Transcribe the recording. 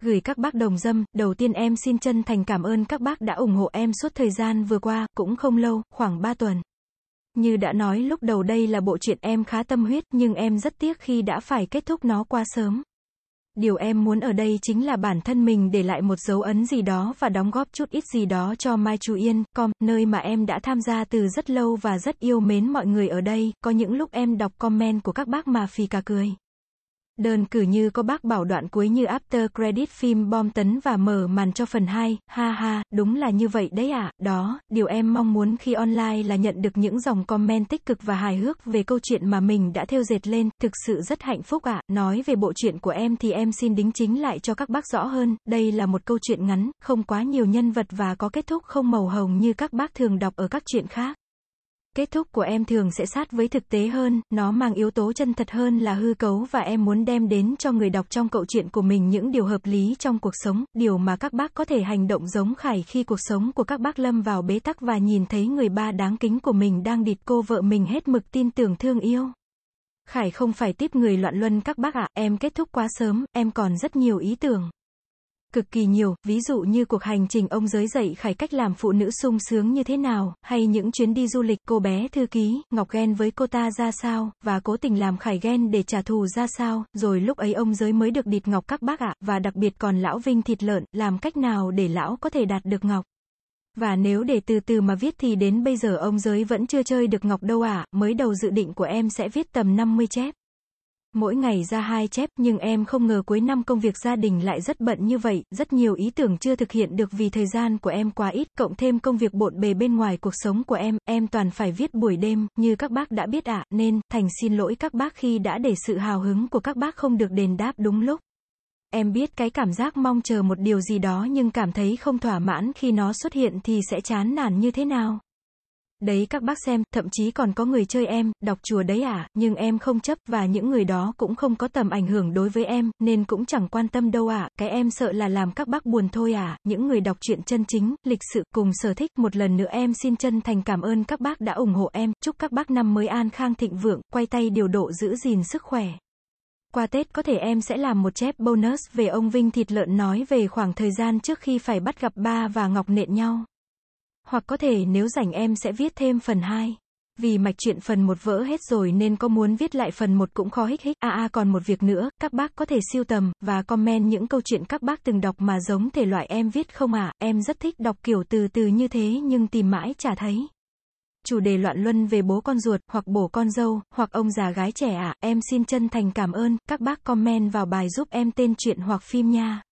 Gửi các bác đồng dâm, đầu tiên em xin chân thành cảm ơn các bác đã ủng hộ em suốt thời gian vừa qua, cũng không lâu, khoảng 3 tuần. Như đã nói lúc đầu đây là bộ truyện em khá tâm huyết, nhưng em rất tiếc khi đã phải kết thúc nó quá sớm. Điều em muốn ở đây chính là bản thân mình để lại một dấu ấn gì đó và đóng góp chút ít gì đó cho Mai Chú Yên.com, nơi mà em đã tham gia từ rất lâu và rất yêu mến mọi người ở đây. Có những lúc em đọc comment của các bác mà phì cả cười. Đơn cử như có bác bảo đoạn cuối như after credit phim bom tấn và mở màn cho phần 2, ha ha, đúng là như vậy đấy ạ. Đó, điều em mong muốn khi online là nhận được những dòng comment tích cực và hài hước về câu chuyện mà mình đã thêu dệt lên, thực sự rất hạnh phúc ạ. Nói về bộ truyện của em thì em xin đính chính lại cho các bác rõ hơn, đây là một câu chuyện ngắn, không quá nhiều nhân vật và có kết thúc không màu hồng như các bác thường đọc ở các truyện khác. Kết thúc của em thường sẽ sát với thực tế hơn, nó mang yếu tố chân thật hơn là hư cấu và em muốn đem đến cho người đọc trong câu chuyện của mình những điều hợp lý trong cuộc sống, điều mà các bác có thể hành động giống Khải khi cuộc sống của các bác lâm vào bế tắc và nhìn thấy người ba đáng kính của mình đang địt cô vợ mình hết mực tin tưởng thương yêu. Khải không phải tiếp người loạn luân các bác ạ, em kết thúc quá sớm, em còn rất nhiều ý tưởng. Cực kỳ nhiều, ví dụ như cuộc hành trình ông Giới dạy Khải cách làm phụ nữ sung sướng như thế nào, hay những chuyến đi du lịch, cô bé thư ký, Ngọc ghen với cô ta ra sao, và cố tình làm Khải ghen để trả thù ra sao, rồi lúc ấy ông Giới mới được địt Ngọc các bác ạ, và đặc biệt còn lão Vinh thịt lợn, làm cách nào để lão có thể đạt được Ngọc. Và nếu để từ từ mà viết thì đến bây giờ ông Giới vẫn chưa chơi được Ngọc đâu ạ, mới đầu dự định của em sẽ viết tầm 50 chép. Mỗi ngày ra 2 chép, nhưng em không ngờ cuối năm công việc gia đình lại rất bận như vậy, rất nhiều ý tưởng chưa thực hiện được vì thời gian của em quá ít, cộng thêm công việc bộn bề bên ngoài cuộc sống của em toàn phải viết buổi đêm, như các bác đã biết ạ, nên, thành xin lỗi các bác khi đã để sự hào hứng của các bác không được đền đáp đúng lúc. Em biết cái cảm giác mong chờ một điều gì đó nhưng cảm thấy không thỏa mãn khi nó xuất hiện thì sẽ chán nản như thế nào. Đấy các bác xem, thậm chí còn có người chơi em, đọc chùa đấy à, nhưng em không chấp, và những người đó cũng không có tầm ảnh hưởng đối với em, nên cũng chẳng quan tâm đâu ạ, cái em sợ là làm các bác buồn thôi à, những người đọc truyện chân chính, lịch sự, cùng sở thích. Một lần nữa em xin chân thành cảm ơn các bác đã ủng hộ em, chúc các bác năm mới an khang thịnh vượng, quay tay điều độ giữ gìn sức khỏe. Qua Tết có thể em sẽ làm một chép bonus về ông Vinh thịt lợn nói về khoảng thời gian trước khi phải bắt gặp ba và Ngọc nện nhau. Hoặc có thể nếu rảnh em sẽ viết thêm phần 2. Vì mạch truyện phần 1 vỡ hết rồi nên có muốn viết lại phần 1 cũng khó hích. Còn một việc nữa, các bác có thể sưu tầm và comment những câu chuyện các bác từng đọc mà giống thể loại em viết không ạ? Em rất thích đọc kiểu từ từ như thế nhưng tìm mãi chả thấy. Chủ đề loạn luân về bố con ruột, hoặc bổ con dâu, hoặc ông già gái trẻ ạ, em xin chân thành cảm ơn, các bác comment vào bài giúp em tên truyện hoặc phim nha.